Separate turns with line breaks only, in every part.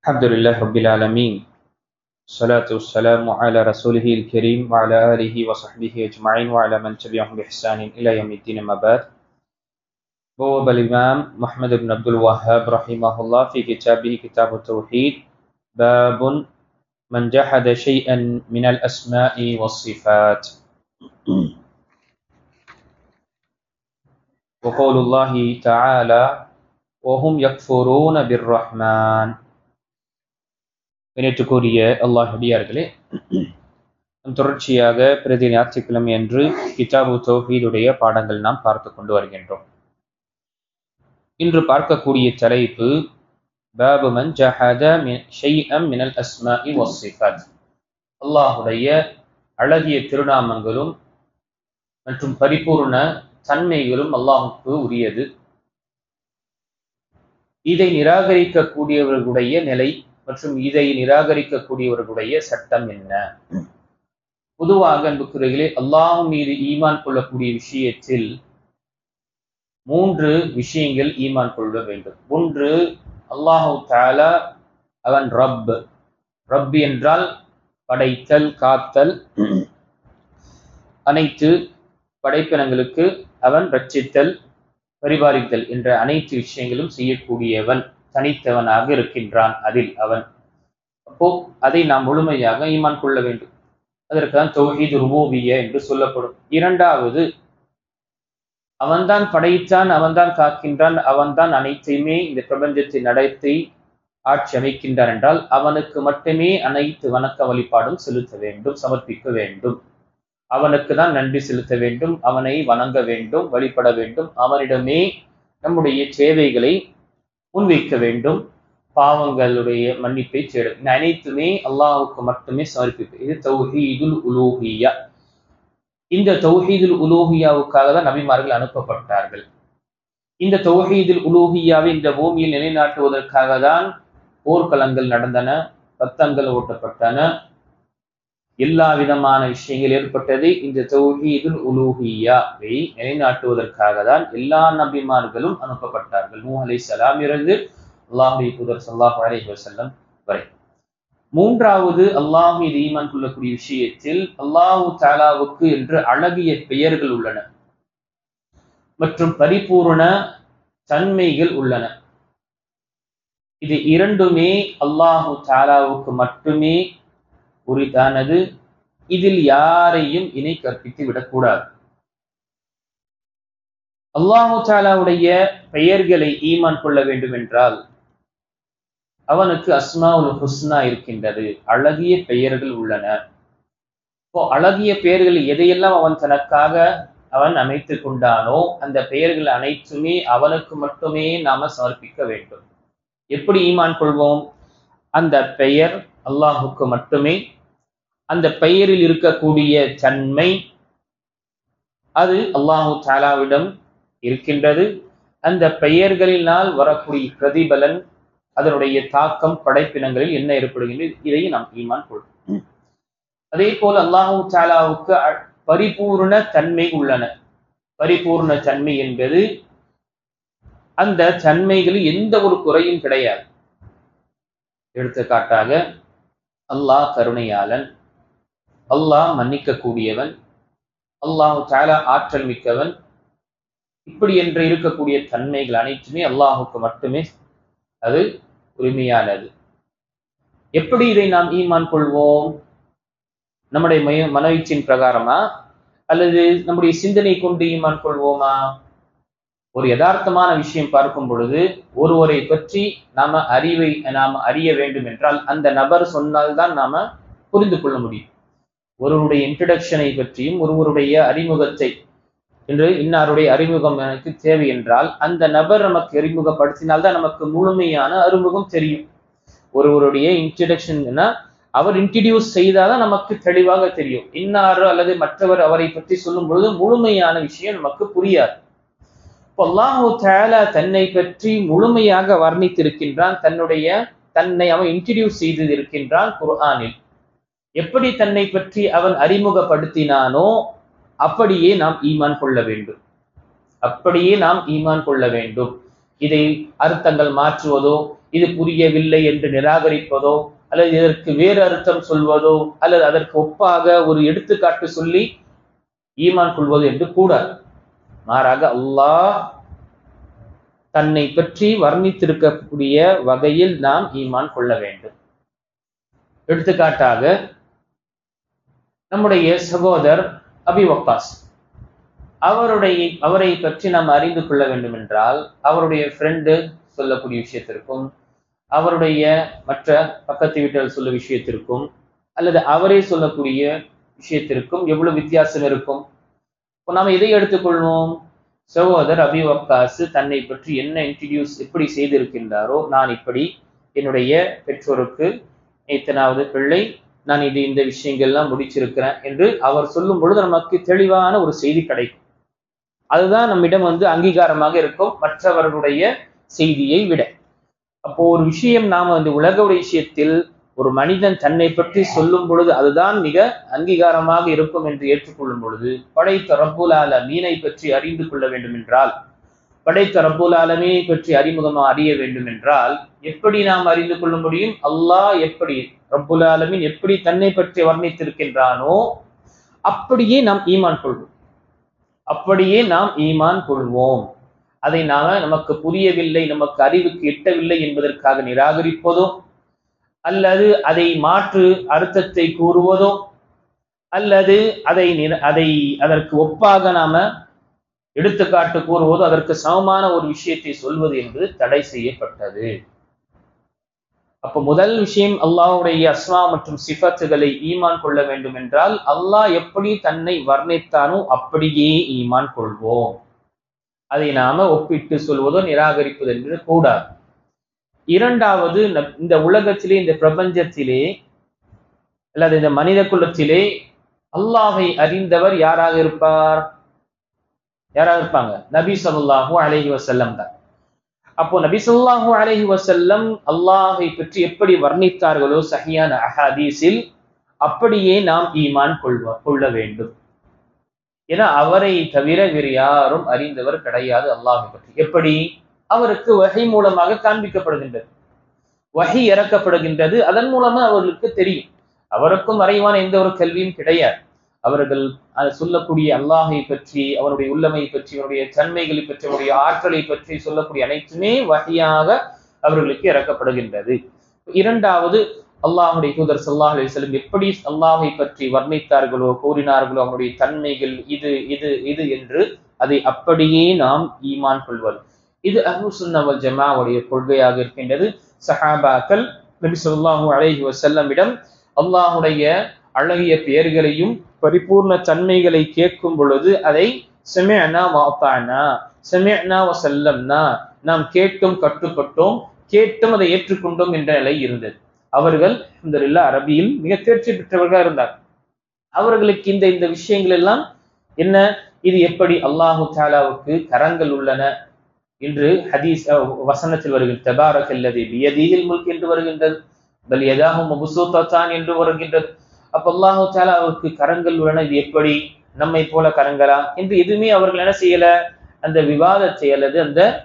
الحمد لله رب العالمين الصلاة والسلام على رسوله الكريم وعلى آله وصحبه أجمعين وعلى من تبعهم بإحسان إلى يوم الدين ما بعد. بواب الإمام محمد بن عبد الوهاب رحمه الله في كتابه كتاب التوحيد باب من جحد شيئا من الأسماء والصفات. وقول الله تعالى وهم يكفرون بالرحمن. இணைத்துக்குரிய அல்லாஹ் அடியார்களே, தொடர்ச்சியாக பிரதி ஞாயிற்றுக்கிழமை என்று கிதாபு தௌஹீதுடைய பாடங்கள் நாம் பார்த்து கொண்டு வருகின்றோம். இன்று பார்க்கக்கூடிய தலைப்பு பாபு மன் ஜஹத ஷைஅம் மினல் அஸ்மாஇ வஸ்ஸிஃபாத். அல்லாஹுடைய அழகிய திருநாமங்களும் மற்றும் பரிபூர்ண தன்மைகளும் அல்லாஹுக்கு உரியது. இதை நிராகரிக்கக்கூடியவர்களுடைய நிலை மற்றும் இதை நிராகரிக்கக்கூடியவர்களுடைய சட்டம் என்ன? பொதுவாக அன்புக்குரியவர்களே, அல்லாஹ் மீது ஈமான் கொள்ளக்கூடிய விஷயத்தில் 3 விஷயங்கள் ஈமான் கொள்ள வேண்டும். ஒன்று, அல்லாஹு தஆலா அவன் ரப் என்றால் படைத்தல், காத்தல், அனைத்து படைப்பினங்களுக்கு அவன் ரட்சித்தல், பரிபாலித்தல் என்ற அனைத்து விஷயங்களும் செய்யக்கூடியவன், தனித்தவனாக இருக்கின்றான். அதில் அவன் அப்போ அதை நாம் முழுமையாக ஈமான் கொள்ள வேண்டும். அதற்குதான் தௌஹீது ருபூபிய்யா என்று சொல்லப்படும். இரண்டாவது, அவன்தான் படைத்தான், அவன்தான் காக்கின்றான், அவன்தான் அனைத்தையுமே இந்த பிரபஞ்சத்தை நடத்தி ஆட்சி அமைக்கின்றான் என்றால் அவனுக்கு மட்டுமே அனைத்து வணக்க வழிபாடும் செலுத்த வேண்டும், சமர்ப்பிக்க வேண்டும். அவனுக்கு தான் நன்றி செலுத்த வேண்டும், அவனை வணங்க வேண்டும், வழிபட வேண்டும். அவனிடமே நம்முடைய சேவைகளை முன்வைக்க வேண்டும், பாவங்களுடைய மன்னிப்பை தேட. இந்த அனைத்துமே அல்லாஹுக்கு மட்டுமே சமர்ப்பிப்பு. இது தௌஹீதுல் உலூஹிய்யா. இந்த தௌஹீதுல் உலூஹிய்யாவுக்காக தான் நபிமார்கள் அனுப்பப்பட்டார்கள். இந்த தௌஹீதுல் உலூஹிய்யாவை இந்த பூமியில் நிலைநாட்டுவதற்காக தான் போர்க்களங்கள் நடந்தன, ரத்தங்கள் ஓட்டப்பட்டன, எல்லா விதமான விஷயங்கள் ஏற்பட்டது. இந்த தௌஹீதுல் உலூஹிய்யாவை நிலைநாட்டுவதற்காக தான் எல்லா நபிமார்களும் அனுப்பப்பட்டார்கள். நூஹ் அலைஹிஸ்ஸலாம் இருந்து அல்லாஹ்வுடைய தூதர் ஸல்லல்லாஹு அலைஹி வஸல்லம் வரை. மூன்றாவது, அல்லாஹ் மீது ஈமான் கொள்ளக்கூடிய விஷயத்தில் அல்லாஹ் தஆலாவுக்கு என்று அழகிய பெயர்கள் உள்ளன மற்றும் பரிபூர்ண தன்மைகள் உள்ளன. இது இரண்டுமே அல்லாஹ் தஆலாவுக்கு மட்டுமே உரித்தானது. இதில் யாரையும் இணை கற்பித்து விடக்கூடாது. அல்லாஹு தஆலாவுடைய பெயர்களை ஈமான் கொள்ள வேண்டும் என்றால் அவனுக்கு அஸ்மாஉல் ஹுஸ்னா இருக்கின்றது, அழகிய பெயர்கள் உள்ளன. இப்போ அழகிய பெயர்கள் எதையெல்லாம் அவன் தனக்காக அவன் அமைத்து கொண்டானோ அந்த பெயர்கள் அனைத்துமே அவனுக்கு மட்டுமே நாம சமர்ப்பிக்க வேண்டும். எப்படி ஈமான் கொள்வோம்? அந்த பெயர் அல்லாஹுக்கு மட்டுமே, அந்த பெயரில் இருக்கக்கூடிய தன்மை அது அல்லாஹு தஆலாவிடம் இருக்கின்றது. அந்த பெயர்களினால் வரக்கூடிய பிரதிபலன், அதனுடைய தாக்கம் படைப்பினங்களில் என்ன ஏற்படுகின்றது, இதையும் நாம் ஈமான் கொள்வோம். அதே போல் அல்லாஹு தஆலாவுக்கு பரிபூர்ண தன்மை உள்ளன. பரிபூர்ண தன்மை என்பது அந்த தன்மைகளில் எந்த ஒரு குறையும் கிடையாது. எடுத்துக்காட்டாக, அல்லாஹ் கருணையாளன், அல்லாஹ் மன்னிக்க கூடியவன், அல்லாஹு தஆலா ஆற்றல் மிக்கவன், இப்படி என்று இருக்கக்கூடிய தன்மைகள் அனைத்துமே அல்லாஹுக்கு மட்டுமே அது உரிமையானது. எப்படி இதை நாம் ஈமான் கொள்வோம்? நம்முடைய மனோயிச்சின் பிரகாரமா அல்லது நம்முடைய சிந்தனை கொண்டு ஈமான் கொள்வோமா? ஒரு யதார்த்தமான விஷயம் பார்க்கும் பொழுது ஒருவரை பற்றி நாம அறிய வேண்டும் என்றால் அந்த நபர் சொன்னால்தான் நாம புரிந்து கொள்ள முடியும். ஒருவருடைய இன்ட்ரடக்ஷனை பற்றியும் ஒருவருடைய அறிமுகத்தை என்று இன்னாருடைய அறிமுகம் எனக்கு தேவை என்றால் அந்த நபர் நமக்கு அறிமுகப்படுத்தினால்தான் நமக்கு முழுமையான அறிமுகம் தெரியும். ஒருவருடைய இன்ட்ரடக்ஷன் அவர் இன்ட்ரடியூஸ் செய்தாதான் நமக்கு தெளிவாக தெரியும். இன்னாரு அல்லது மற்றவர் அவரை பற்றி சொல்லும் பொழுது முழுமையான விஷயம் நமக்கு புரியாது. அல்லாஹு தஆலா தன்னை பற்றி முழுமையாக வர்ணித்திருக்கின்றான். தன்னை அவன் இன்ட்ரடியூஸ் செய்து இருக்கின்றான் குர்ஆனில். எப்படி தன்னை பற்றி அவன் அறிமுகப்படுத்தினானோ அப்படியே நாம் ஈமான் கொள்ள வேண்டும். இதை அர்த்தங்கள் மாற்றுவதோ இது புரியவில்லை என்று நிராகரிப்பதோ அல்லது இதற்கு வேறு அர்த்தம் சொல்வதோ அல்லது அதற்கு ஒப்பாக ஒரு எடுத்துக்காட்டு சொல்லி ஈமான் கொள்வது என்று கூடாது. மாறாக அல்லாஹ் தன்னை பற்றி வர்ணித்திருக்கக்கூடிய வகையில் நாம் ஈமான் கொள்ள வேண்டும். எடுத்துக்காட்டாக நம்முடைய சகோதரர் அபி வக்காஸ் அவரை பற்றி நாம் அறிந்து கொள்ள வேண்டும் என்றால் அவருடைய ஃப்ரெண்டு சொல்லக்கூடிய விஷயத்திற்கும் அவருடைய மற்ற பக்கத்து வீட்டில் சொல்ல விஷயத்திற்கும் அல்லது அவரே சொல்லக்கூடிய விஷயத்திற்கும் எவ்வளவு வித்தியாசம் இருக்கும். நாம் இதை எடுத்துக்கொள்வோம். சகோதரர் அபி வக்காஸ் தன்னை பற்றி என்ன இன்ட்ரடியூஸ் எப்படி செய்திருக்கின்றாரோ, நான் இப்படி என்னுடைய பெற்றோருக்கு இத்தனாவது பிள்ளை, நான் இந்த விஷயங்கள்லாம் முடிச்சிருக்கிறேன் என்று அவர் சொல்லும் பொழுது நமக்கு தெளிவான ஒரு செய்தி கிடைக்கும். அதுதான் நம்மிடம் அங்கீகாரமாக இருக்கும் மற்றவர்களுடைய செய்தியை விட. அப்போ ஒரு விஷயம் நாம உலக விஷயத்தில் ஒரு மனிதன் தன்னை பற்றி சொல்லும் பொழுது அதுதான் மிக அங்கீகாரமாக இருக்கும் என்று ஏற்றுக்கொள்ளும் பொழுது, படைத்த ரப்புல் ஆலமீனை பற்றி அறிந்து கொள்ள வேண்டும் என்றால், படைத்த ரப்புல் ஆலமீனை பற்றி அறிமுகமாக அறிய வேண்டும் என்றால் எப்படி நாம் அறிந்து கொள்ள முடியும்? அல்லாஹ் எப்படி, ரப்புல் ஆலமீன் எப்படி தன்னை பற்றி வர்ணித்திருக்கின்றானோ அப்படியே நாம் ஈமான் கொள்வோம். அப்படியே நாம் ஈமான் கொள்வோம். அதை நமக்கு புரியவில்லை, நமக்கு அறிவுக்கு எட்டவில்லை என்பதற்காக நிராகரிப்பதோ அல்லது அதை மாற்று அர்த்தத்தை கூறுவதோ அல்லது அதற்கு ஒப்பாக நாம எடுத்துக்காட்டு கூறுவதோ அதற்கு சமமான ஒரு விஷயத்தை சொல்வது என்பது தடை செய்யப்பட்டது. அப்ப முதல் விஷயம், அல்லாஹ்வுடைய அஸ்மா மற்றும் சிஃபத்துகளை ஈமான் கொள்ள வேண்டும் என்றால் அல்லாஹ் எப்படி தன்னை வர்ணித்தானோ அப்படியே ஈமான் கொள்வோம். அதை நாம ஒப்பிட்டு சொல்வதோ நிராகரிப்பது என்று கூடாது. இரண்டாவது, இந்த உலகத்திலே, இந்த பிரபஞ்சத்திலே அல்லது இந்த மனித குலத்திலே அல்லாஹை அறிந்தவர் யாராக இருப்பாங்க? நபி ஸல்லல்லாஹு அலைஹி வஸல்லம் தான். அப்போ நபி ஸல்லல்லாஹு அலைஹி வஸல்லம் அல்லாஹை பற்றி எப்படி வர்ணித்தார்களோ சஹீஹான அஹாதீஸில் அப்படியே நாம் ஈமான் கொள்ள வேண்டும். ஏன்னா அவரை தவிர வேறு யாரும் அறிந்தவர் கிடையாது அல்லாஹை பற்றி. எப்படி? அவருக்கு வஹி மூலமாக காண்பிக்கப்படுகின்றது, வஹி இறக்கப்படுகின்றது, அதன் மூலமா அவர்களுக்கு தெரியும். அவருக்கும் மறைவான எந்த ஒரு கல்வியும் கிடையாது. அவர்கள் சொல்லக்கூடிய அல்லாஹை பற்றி, அவருடைய உள்ளமை பற்றி, அவருடைய தன்மைகளை பற்றி, அவருடைய ஆற்றலை பற்றி சொல்லக்கூடிய அனைத்துமே வஹியாக அவர்களுக்கு இறக்கப்படுகின்றது. இரண்டாவது, அல்லாஹுடைய தூதர் ஸல்லல்லாஹு அலைஹி வஸல்லம் எப்படி அல்லாஹை பற்றி வர்ணித்தார்களோ, கூறினார்களோ, அவருடைய தன்மைகள் இது இது இது என்று அதை அப்படியே நாம் ஈமான் கொள்வது. இது அஹ்லுஸ் சுன்னah வல் ஜமாஅவுடைய கொள்கையாக இருக்கின்றது. சஹாபாக்கள் நபி ஸல்லல்லாஹு அலைஹி வஸல்லமிடம் அல்லாஹுடைய அழகிய பெயர்களையும் பரிபூர்ண தன்மைகளை கேட்கும் பொழுது அதை சமிஅனா வ அதானா, சமிஅனா வ சல்லம்னா, நாம் கேட்டும் கட்டுப்பட்டோம், கேட்டும் அதை ஏற்றுக்கொண்டோம் என்ற நிலை இருந்தது. அவர்கள் அல்ஹம்துலில்லாஹ் அரபியில் மிக தேர்ச்சி பெற்றவர்களாக இருந்தார். அவர்களுக்கு இந்த விஷயங்கள் எல்லாம் என்ன, இது எப்படி அல்லாஹு தஆலாவுக்கு கரங்கள் உள்ளன என்று ஹதீஸ் வசனத்தில் வருகின்ற தபாரக்கல்லதி பியதிஹில் முல்க் என்று வருகின்றது, பல் யதாஹு மப்சூதத்தான் என்று வருகின்றது. அப்ப அல்லாஹு தஆலாவுக்கு கரங்கள் உள்ளன, இது எப்படி நம்மை போல கரங்களா என்று எதுவுமே அவர்கள் என்ன செய்யல, அந்த விவாதத்தை அல்லது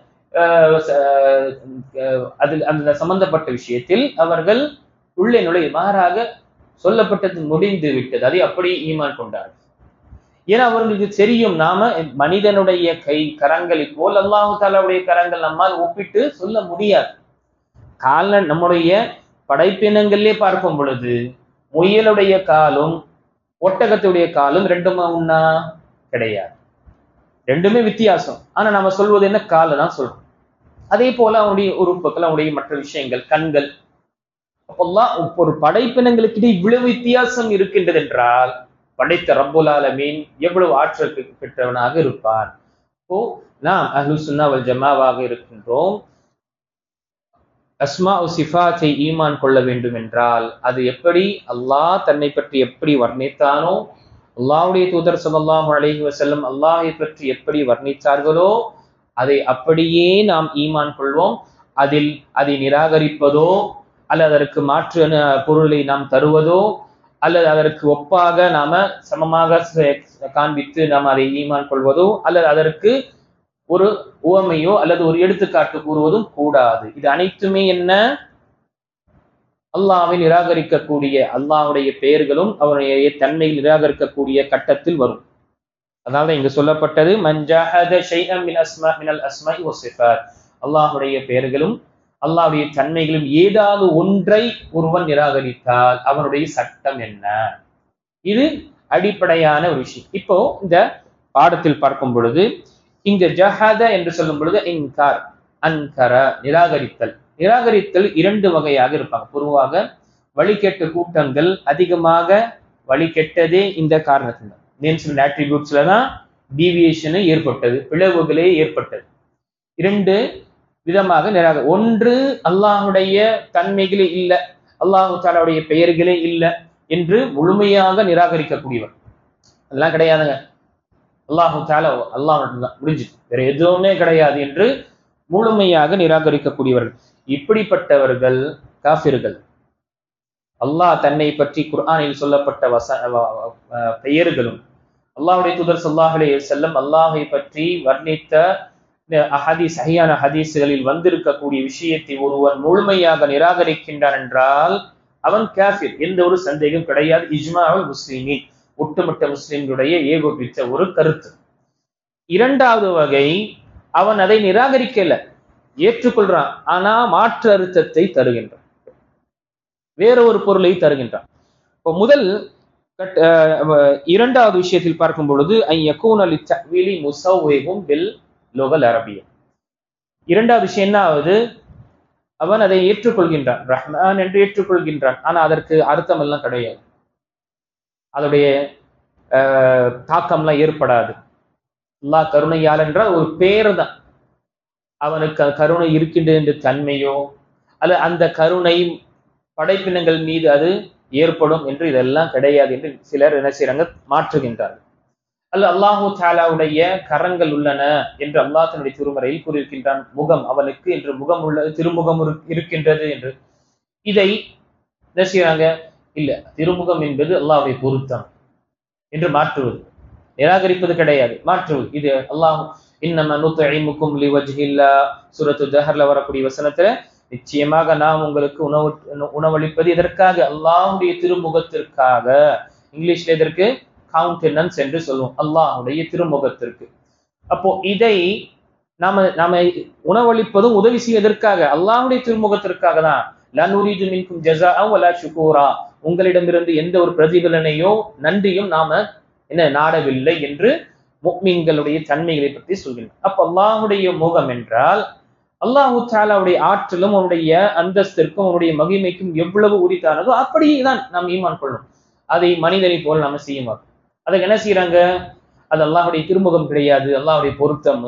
அந்த சம்பந்தப்பட்ட விஷயத்தில் அவர்கள் உள்ளே நுழை, மாறாக சொல்லப்பட்டது முடிந்து விட்டது, அதை அப்படி ஈமான் கொண்டார்கள். ஏன்னா அவர்களுக்கு தெரியும், நாம மனிதனுடைய கரங்களை போல் அல்லாஹு தஆலாவுடைய கரங்கள் நம்மால் ஒப்பிட்டு சொல்ல முடியாது. நம்முடைய படைப்பினங்களிலே பார்க்கும் பொழுது முயலுடைய காலும் ஒட்டகத்துடைய காலும் ரெண்டுமே ஒண்ணா கிடையாது, ரெண்டுமே வித்தியாசம். ஆனா நம்ம சொல்வது என்ன, காலை தான் சொல்றோம். அதே போல அவனுடைய உறுப்புகள், அவனுடைய மற்ற விஷயங்கள், கண்கள், அப்பெல்லாம் ஒரு படைப்பினங்களுக்கு இவ்வளவு வித்தியாசம் இருக்கின்றது என்றால் படைத்த ரப்புல் ஆலமீன் எவ்வளவு ஆற்றல் பெற்றவனாக இருப்பான். இப்போ நாம் அஹ்லுஸ் சுன்னah வல் ஜமாஅவாக இருக்கின்றோம். அஸ்மா சிஃபாத்தை ஈமான் கொள்ள வேண்டும் என்றால் அது எப்படி அல்லாஹ் தன்னை பற்றி எப்படி வர்ணித்தானோ, அல்லாஹ்வுடைய தூதர் ஸல்லல்லாஹு அலைஹி வஸல்லம் அல்லாஹை பற்றி எப்படி வர்ணித்தார்களோ அதை அப்படியே நாம் ஈமான் கொள்வோம். அதை நிராகரிப்பதோ அல்லது அதற்கு மாற்று பொருளை நாம் தருவதோ அல்லது அதற்கு ஒப்பாக நாம சமமாக காண்பித்து நாம் அதை ஈமான் கொள்வதோ அல்லது அதற்கு ஒரு உவமையோ அல்லது ஒரு எடுத்துக்காட்டு கூறுவதும் கூடாது. இது அனைத்துமே என்ன? அல்லாஹ்வை நிராகரிக்கக்கூடிய, அல்லாஹ்வுடைய பெயர்களும் அவருடைய தன்மையில் நிராகரிக்கக்கூடிய கட்டத்தில் வரும். அதனால இங்கு சொல்லப்பட்டது மன் ஜஹத ஷைஅன் மினல் அஸ்மாஇ வஸ்ஸிஃபாத். அல்லாஹ்வுடைய பெயர்களும் அல்லாஹ்வுடைய தன்மைகளும் ஏதாவது ஒன்றை ஒருவன் நிராகரித்தால் அவனுடைய சட்டம் என்ன? இது அடிப்படையான ஒரு விஷயம். இப்போ இந்த பாடத்தில் பார்க்கும் பொழுது இங்க ஜஹத என்று சொல்லும் பொழுது இன்கார், அன்கர, நிராகரித்தல். நிராகரித்தல் இரண்டு வகையாக இருப்பாங்க. பொதுவாக வழிகெட்ட கூட்டங்கள் அதிகமாக வழிகெட்டதே இந்த காரணத்தினால் நேம்ஸ் அட்ரிபியூட்ஸ்ல தான் டீவியேஷன் ஏற்பட்டது, பிளவுகளே ஏற்பட்டது. இரண்டு விதமாக ஒன்று அல்லாஹுடைய தன்மைகளே இல்லை, அல்லாஹு தாலாவுடைய பெயர்களே இல்லை என்று முழுமையாக நிராகரிக்கக்கூடியவர். அதெல்லாம் கிடையாதுங்க, அல்லாஹு தாலா அல்லாஹ் முடிஞ்சு வேற எதுவுமே கிடையாது என்று முழுமையாக நிராகரிக்கக்கூடியவர்கள். இப்படிப்பட்டவர்கள் காஃபிர்கள். அல்லாஹ் தன்னை பற்றி குர்ஆனில் சொல்லப்பட்ட பெயர்களும் அல்லாஹ்வுடைய தூதர் ஸல்லல்லாஹு அலைஹி வஸல்லம் அல்லாஹை பற்றி வர்ணித்த சஹீஹான ஹதீஸ்களில் வந்திருக்கக்கூடிய விஷயத்தை ஒருவன் முழுமையாக நிராகரிக்கின்றான் என்றால் அவன் காஃபிர், எந்த ஒரு சந்தேகம் கிடையாது. இஜ்மாஉல் முஸ்லிமீன், ஒட்டுமொத்த முஸ்லிம்களுடைய ஏகோபித்த ஒரு கருத்து. இரண்டாவது வகை, அவன் அதை நிராகரிக்கல, ஏற்றுக்கொள்றான், ஆனா மாற்று அர்த்தத்தை தருகின்றான், வேற ஒரு பொருளை தருகின்றான். இப்போ முதல் இரண்டாவது விஷயத்தில் பார்க்கும் பொழுது இரண்டாவது விஷயம் என்ன ஆகுது? அவன் அதை ஏற்றுக்கொள்கின்றான், ரஹ்மான் என்று ஏற்றுக்கொள்கின்றான், ஆனா அதற்கு அர்த்தம் எல்லாம் கிடையாது, அதோடைய தாக்கம்லாம் ஏற்படாது. அல்லாஹ் கருணையால் என்றால் ஒரு பேர் தான், அவனுக்கு கருணை இருக்கின்றது என்ற தன்மையோ அல்ல அந்த கருணை படைப்பினங்கள் மீது அது ஏற்படும் என்று இதெல்லாம் கிடையாது என்று சிலர் என்ன செய்யறாங்க, மாற்றுகின்றார்கள். அல்ல அல்லாஹு தாலாவுடைய கரங்கள் உள்ளன என்று அல்லாஹ் தன்னுடைய திருமறையில் கூறியிருக்கின்றான். முகம் அவனுக்கு என்று முகம் உள்ள திருமுகம் இருக்கின்றது என்று. இதை என்ன செய்யறாங்க, இல்ல திருமுகம் என்பது அல்லாஹ்வுடைய பொருத்தம் என்று மாற்றுவது, நிராகரிப்பது கிடையாது, மாற்றுவது. இது அல்லாஹ் இன்னமா நுத்இமுக்கும் லிவஜ்ஹில்லாஹ் சூரத்து தஹர்ல வரக்கூடிய வசனத்துல நிச்சயமாக நாம் உங்களுக்கு உணவளிப்பது எதற்காக? அல்லாஹ்வுடைய திருமுகத்திற்காக. இங்கிலீஷ்ல எதற்கு? கவுண்டனன்ஸ் என்று சொல்லுவோம், அல்லாஹ்வுடைய திருமுகத்திற்கு. அப்போ இதை நாம உணவளிப்பதும் உதவி செய்வதற்காக, அல்லாஹ்வுடைய திருமுகத்திற்காக தான். லா நுரீது மின்கும் ஜஸாஅன் வலா ஷுகூரா, உங்களிடமிருந்து எந்த ஒரு பிரதிபலனையோ நன்றியும் நாம என்ன நாடவில்லை என்று முஃமின்களுடைய தன்மைகளை பற்றி சொல்கின்றோம். அப்ப அல்லாஹ்வுடைய முகம் என்றால் அல்லாஹு தஆலாவுடைய ஆற்றலும் அவனுடைய அந்தஸ்திற்கும் அவனுடைய மகிமைக்கும் எவ்வளவு உரித்தானதோ அப்படிதான் நாம் ஈமான் கொள்ளணும். அதை மனிதனை போல் நாம செய்ய மாட்டோம். அதுக்கு என்ன செய்யறாங்க, அது அல்லாஹுடைய திருமுகம் கிடையாது, அல்லாஹுடைய பொருத்தம்.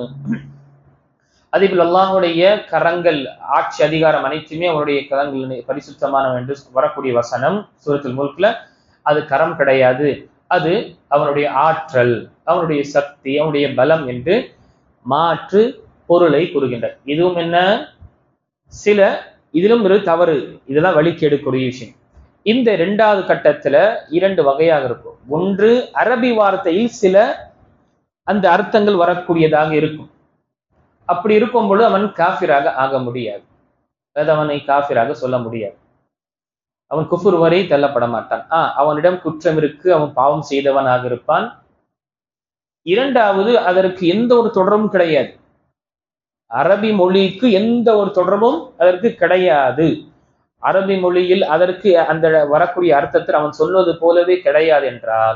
அதே போல் அல்லாஹுடைய கரங்கள், ஆட்சி அதிகாரம் அனைத்துமே அவருடைய கரங்கள் பரிசுத்தமானவன் என்று வரக்கூடிய வசனம் சூரத்துல் முல்க்ல, அது கரம் கிடையாது, அது அவனுடைய ஆற்றல், அவனுடைய சக்தி, அவனுடைய பலம் என்று மாற்று பொருளை கூறுகின்ற. இதுவும் என்ன, சில இதிலும் ஒரு தவறு, இதெல்லாம் வழிகேடுக்கூடிய விஷயம். இந்த இரண்டாவது கட்டத்துல இரண்டு வகையாக இருக்கும். ஒன்று, அரபி வார்த்தையில் சில அந்த அர்த்தங்கள் வரக்கூடியதாக இருக்கும். அப்படி இருக்கும் பொழுது அவன் காஃபிராக ஆக முடியாது, அதாவது அவனை காஃபிராக சொல்ல முடியாது, அவன் குஃபுர் வரை தள்ளப்பட மாட்டான். அவனிடம் குற்றம் இருக்கு, அவன் பாவம் செய்தவனாக இருப்பான். இரண்டாவது, அதற்கு எந்த ஒரு தொடர்பும் கிடையாது, அரபி மொழிக்கு எந்த ஒரு தொடர்பும் அதற்கு கிடையாது. அரபி மொழியில் அதற்கு அந்த வரக்கூடிய அர்த்தத்தில் அவன் சொல்வது போலவே கிடையாது என்றால்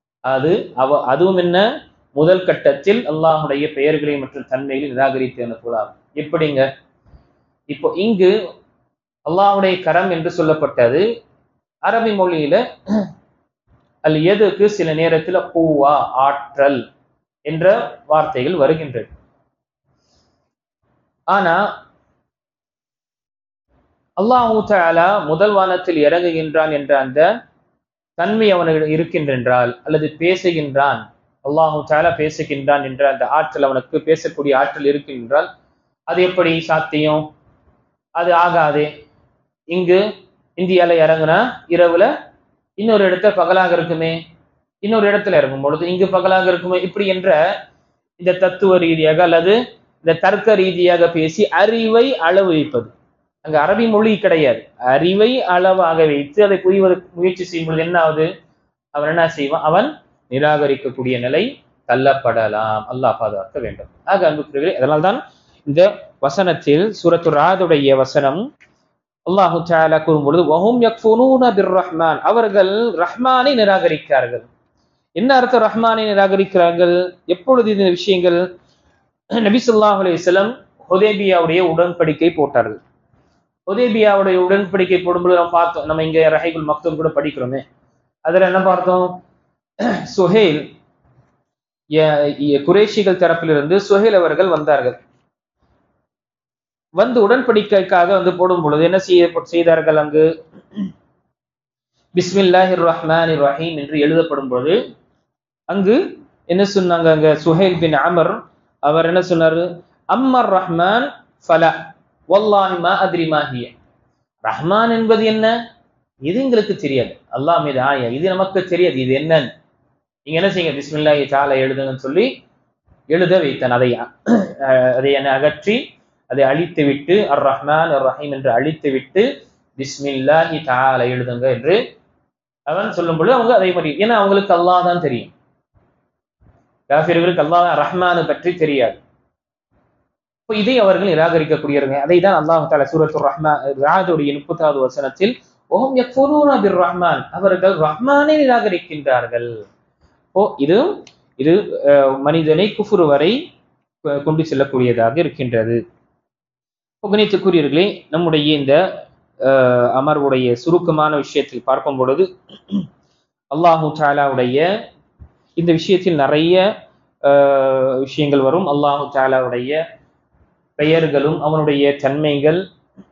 அதுவும் என்ன, முதல் கட்டத்தில் அல்லாஹுடைய பெயர்களை மற்றும் தன்மைகளை நிராகரித்து போலாம். எப்படிங்க, இப்போ இங்கு அல்லாஹுடைய கரம் என்று சொல்லப்பட்டது அரபி மொழியில அல் எதுக்கு சில நேரத்தில் கூவா, ஆற்றல் என்ற வார்த்தைகள் வருகின்றது. ஆனா அல்லாஹு தஆலா முதல் வானத்தில் இறங்குகின்றான் என்ற அந்த தன்மை அவனுக்கு இருக்கின்றால், அல்லது பேசுகின்றான், அல்லாஹு தஆலா பேசுகின்றான் என்ற அந்த ஆற்றல், அவனுக்கு பேசக்கூடிய ஆற்றல் இருக்கின்றால் அது எப்படி சாத்தியம்? அது ஆகாதே. இங்கு இந்தியால இறங்குனா இரவுல இன்னொரு இடத்துல பகலாக இருக்குமே, இன்னொரு இடத்துல இறங்கும் பொழுது இங்கு பகலாக இருக்குமே, இப்படி என்ற இந்த தத்துவ ரீதியாக அல்லது இந்த தர்க்க ரீதியாக பேசி அறிவை அளவு வைப்பது. அங்க அரபி மொழி கிடையாது. அறிவை அளவாக வைத்து அதை புரிவதற்கு முயற்சி செய்யும் பொழுது என்ன ஆகுது? அவன் என்ன செய்வான்? அவன் நிராகரிக்கக்கூடிய நிலை தள்ளப்படலாம். அல்லாஹ் பாதுகாக்க வேண்டும். ஆக அன்புக்குரியவர்களே, அதனால்தான் இந்த வசனத்தில் சூரத்து ராதுடைய வசனம் அல்லாஹு தஆலா கூறும் பொழுது வஹும் யக்ஃபுரூன பிர்ரஹ்மான், அவர்கள் ரஹ்மானை நிராகரிக்கிறார்கள். என்ன அர்த்தம் ரஹ்மானை நிராகரிக்கிறார்கள்? எப்பொழுது இந்த விஷயங்கள்? நபி ஸல்லல்லாஹு அலைஹி வஸல்லம் ஹுதைபியாவுடைய உடன்படிக்கை போட்டார்கள். ஹுதைபியாவுடைய உடன்படிக்கை போடும்போது நம்ம பார்த்தோம், நம்ம இங்க ரஹீகுல் மக்தூம் கூட படிக்கிறோமே, அதுல என்ன பார்த்தோம்? சுஹைல், குறைஷிகள் தரப்பிலிருந்து சுஹைல் அவர்கள் வந்தார்கள். வந்து உடன்படிக்கைக்காக வந்து போடும் பொழுது என்ன செய்தார்கள்? அங்கு பிஸ்மில்லாஹிர் ரஹ்மானிர் ரஹீம் என்று எழுதப்படும் பொழுது அங்கு என்ன சொன்னாங்க? அங்க சுஹைல் பின் அமர் அவர் என்ன சொன்னாரு? அம்மர் ரஹ்மான் ஃபலா வல்லாஹி மா அத்ரி மா ஹிய. ரஹ்மான் என்பது என்ன? இது எங்களுக்கு தெரியாது. அல்லாஹ் மீது ஆயா, இது நமக்கு தெரியாது, இது என்னன்னு. நீங்க என்ன செய்யுங்க? பிஸ்மில்லாஹி தஆலா எழுதுங்கன்னு சொல்லி எழுத வைத்தான். அதை என்ன அகற்றி அதை அழித்து விட்டு அர் ரஹ்மான் அர் ரஹீம் என்று அழித்து விட்டு பிஸ்மில்லாஹி தஆலா எழுதுங்க என்று அவன் சொல்லும் பொழுது அவங்க அதே மாதிரி, ஏன்னா அவங்களுக்கு அல்லாஹ் தான் தெரியும். காஃபிர்களுக்கு அல்லாஹ் ரஹ்மானை பற்றி தெரியாது. இதை அவர்கள் நிராகரிக்கக்கூடியவர்கள். அதை தான் அல்லாஹ் தஆலா சூரத்துர் ரஹ்மான் ராதுடைய 30வது வசனத்தில் வஹும் யக்ஃபுரூன பிர்ரஹ்மான், அவர்கள் ரஹ்மானை நிராகரிக்கின்றார்கள். இது இது மனிதனை குஃப்ர் வரை கொண்டு செல்லக்கூடியதாக இருக்கின்றது. கணித்துக்குரியவர்களே, நம்முடைய இந்த அமர்வுடைய சுருக்கமான விஷயத்தில் பார்க்கும் பொழுது அல்லாஹு தஆலாவுடைய இந்த விஷயத்தில் நிறைய விஷயங்கள் வரும். அல்லாஹு தஆலாவுடைய பெயர்களும் அவனுடைய தன்மைகள்,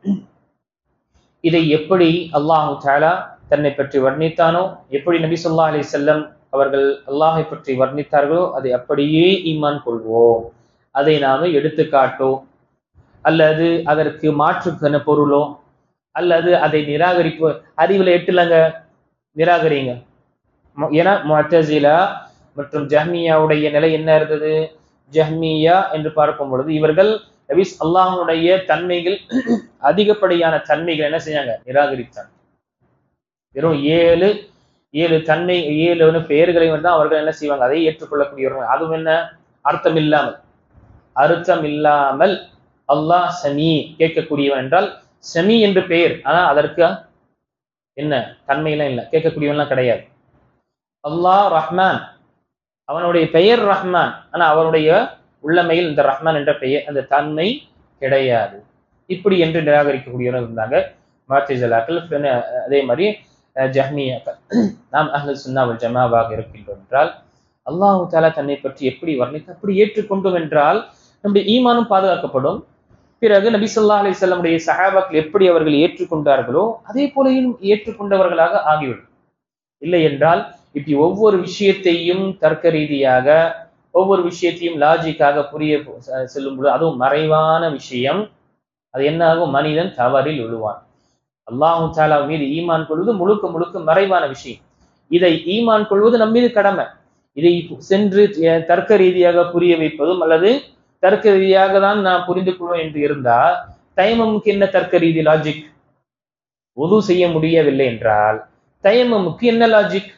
இதை எப்படி அல்லாஹு தஆலா தன்னை பற்றி வர்ணித்தானோ, எப்படி நபி ஸல்லல்லாஹு அலைஹி வஸல்லம் அவர்கள் அல்லாஹை பற்றி வர்ணித்தார்களோ அதை அப்படியே ஈமான் கொள்வோம். அதை நாம எடுத்துக்காட்டோ அல்லது அதற்கு மாற்றுக்கான பொருளோ அல்லது அதை நிராகரிப்பு அறிவுல எட்டுலங்க நிராகரிங்க. ஏன்னா முஅத்தஸிலா மற்றும் ஜஹ்மியாவுடைய நிலை என்ன இருந்தது? ஜஹ்மியா என்று பார்க்கும் பொழுது இவர்கள் நபி அல்லாஹ்வுடைய தன்மைகள் அதிகப்படியான தன்மைகள் என்ன செஞ்சாங்க? நிராகரித்தாங்க. வெறும் ஏழு தன்மை 7 பெயர்களை வந்து அவர்கள் என்ன செய்வாங்க? அதை ஏற்றுக்கொள்ளக்கூடியவர்கள். அதுவும் என்ன? அர்த்தம் இல்லாமல் அல்லாஹ் சமீ, கேட்கக்கூடியவன் என்றால் சமீ என்று பெயர், ஆனா அதற்கு என்ன தன்மையெல்லாம் இல்லை, கேட்கக்கூடியவன்லாம் கிடையாது. அல்லாஹ் ரஹ்மான், அவனுடைய பெயர் ரஹ்மான், ஆனா அவனுடைய உள்ளமையில் இந்த ரஹ்மான் என்ற பெயர் அந்த தன்மை கிடையாது. இப்படி என்று நிராகரிக்கக்கூடியவர்கள் இருந்தாங்க முஅத்தஸிலாக்கள். அதே மாதிரி ஜஹ்மியாக்கள். நாம் அஹ்லுஸ் சுன்னா வல் ஜமாவாக இருக்கின்றோம் என்றால் அல்லாஹு தஆலா தன்னை பற்றி எப்படி வர்ணித்து அப்படி ஏற்றுக்கொண்டோம் என்றால் நம்முடைய ஈமானும் பாதுகாக்கப்படும். பிறகு நபி ஸல்லல்லாஹு அலைஹி வஸல்லம் உடைய சஹாபாக்கள் எப்படி அவர்கள் ஏற்றுக்கொண்டார்களோ அதே போலையும் ஏற்றுக்கொண்டவர்களாக ஆகிவிடும். இல்லை என்றால் இப்படி ஒவ்வொரு விஷயத்தையும் தர்க்க ரீதியாக ஒவ்வொரு விஷயத்தையும் லாஜிக்காக புரிய செல்லும் பொழுது அதுவும் மறைவான விஷயம், அது என்ன ஆகும்? மனிதன் தவறில் விழுவான். அல்லாஹு தஆலா மீது ஈமான் கொள்வது முழுக்க மறைவான விஷயம். இதை ஈமான் கொள்வது நம் மீது கடமை. இதை சென்று தர்க்க ரீதியாக புரிய வைப்பதும் அல்லது தர்க்க ரீதியாக தான் நான் புரிந்து கொள்வேன் என்று இருந்தா தயமமுக்கு என்ன தர்க்க ரீதி லாஜிக்? வுது செய்ய முடியவில்லை என்றால் தயமமுக்கு என்ன லாஜிக்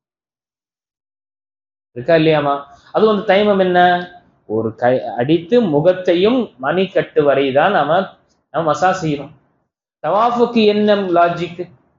இருக்கா இல்லையாமா? அது வந்து தயமம் என்ன? ஒரு கை அடித்து முகத்தையும் மணிக்கட்டு வரைதான் நம்ம மசா செய்யறோம். தவாஃபுக்கு என்ன லாஜிக்?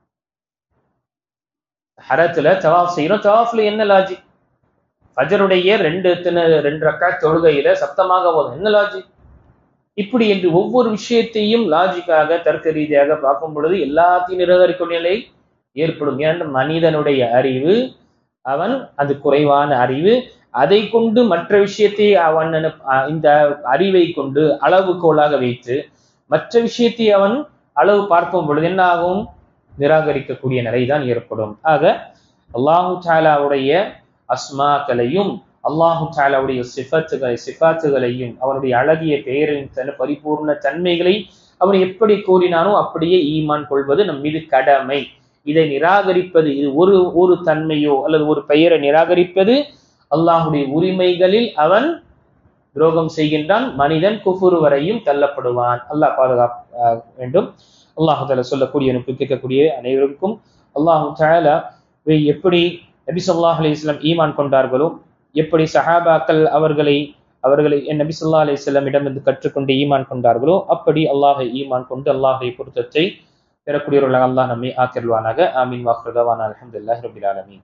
ஹரத்துல தவாஃப் செய்யறோம், தவாஃப்ல என்ன லாஜிக்? ஃபஜருடைய 2 ரக்காத் தொழுகையில சப்தமாக போதும், என்ன லாஜிக்? இப்படி என்று ஒவ்வொரு விஷயத்தையும் லாஜிக்காக தர்க்க ரீதியாக பார்க்கும் பொழுது எல்லாத்தையும் நிராகரிக்கும் நிலை ஏற்படும். ஏன்னா மனிதனுடைய அறிவு அவன் அது குறைவான அறிவு, அதை கொண்டு மற்ற விஷயத்தை அவன் இந்த அறிவை கொண்டு அளவுகோலாக வைத்து மற்ற விஷயத்தை அவன் அளவு பார்க்கும் பொழுது என்ன ஆகும்? நிராகரிக்கக்கூடிய நிலைதான் ஏற்படும். ஆக அல்லாஹு தஆலாவுடைய அஸ்மாக்களையும் அல்லாஹு தஆலாவுடைய சிஃபாத்துகளையும் அவனுடைய அழகிய பெயரின் பரிபூர்ண தன்மைகளை அவன் எப்படி கூறினானோ அப்படியே ஈமான் கொள்வது நம் மீது கடமை. இதை நிராகரிப்பது, இது ஒரு தன்மையோ அல்லது ஒரு பெயரை நிராகரிப்பது அல்லாஹுடைய உரிமைகளில் அவன் துரோகம் செய்கின்றான், மனிதன் குஃபுர் வரையும் தள்ளப்படுவான். அல்லாஹ் பாதுகாக்க வேண்டும். அல்லாஹு தஆலா சொல்லக்கூடிய கேட்கக்கூடிய அனைவருக்கும் அல்லாஹு தஆலா எப்படி நபி ஸல்லல்லாஹு அலைஹி வஸல்லம் ஈமான் கொண்டார்களோ, எப்படி சஹாபாக்கள் அவர்களை நபி ஸல்லல்லாஹு அலைஹி வஸல்லம் இடமிருந்து கற்றுக்கொண்டு ஈமான் கொண்டார்களோ அப்படி அல்லாஹை ஈமான் கொண்டு அல்லாஹை பொருத்தத்தை பெறக்கூடியவர்களாக அல்லாஹ் நம்மை ஆக்கிடுவானாக. ஆமீன். வாஹிரு தஅவானா அல்ஹம்துலில்லாஹி ரப்பில் ஆலமீன்.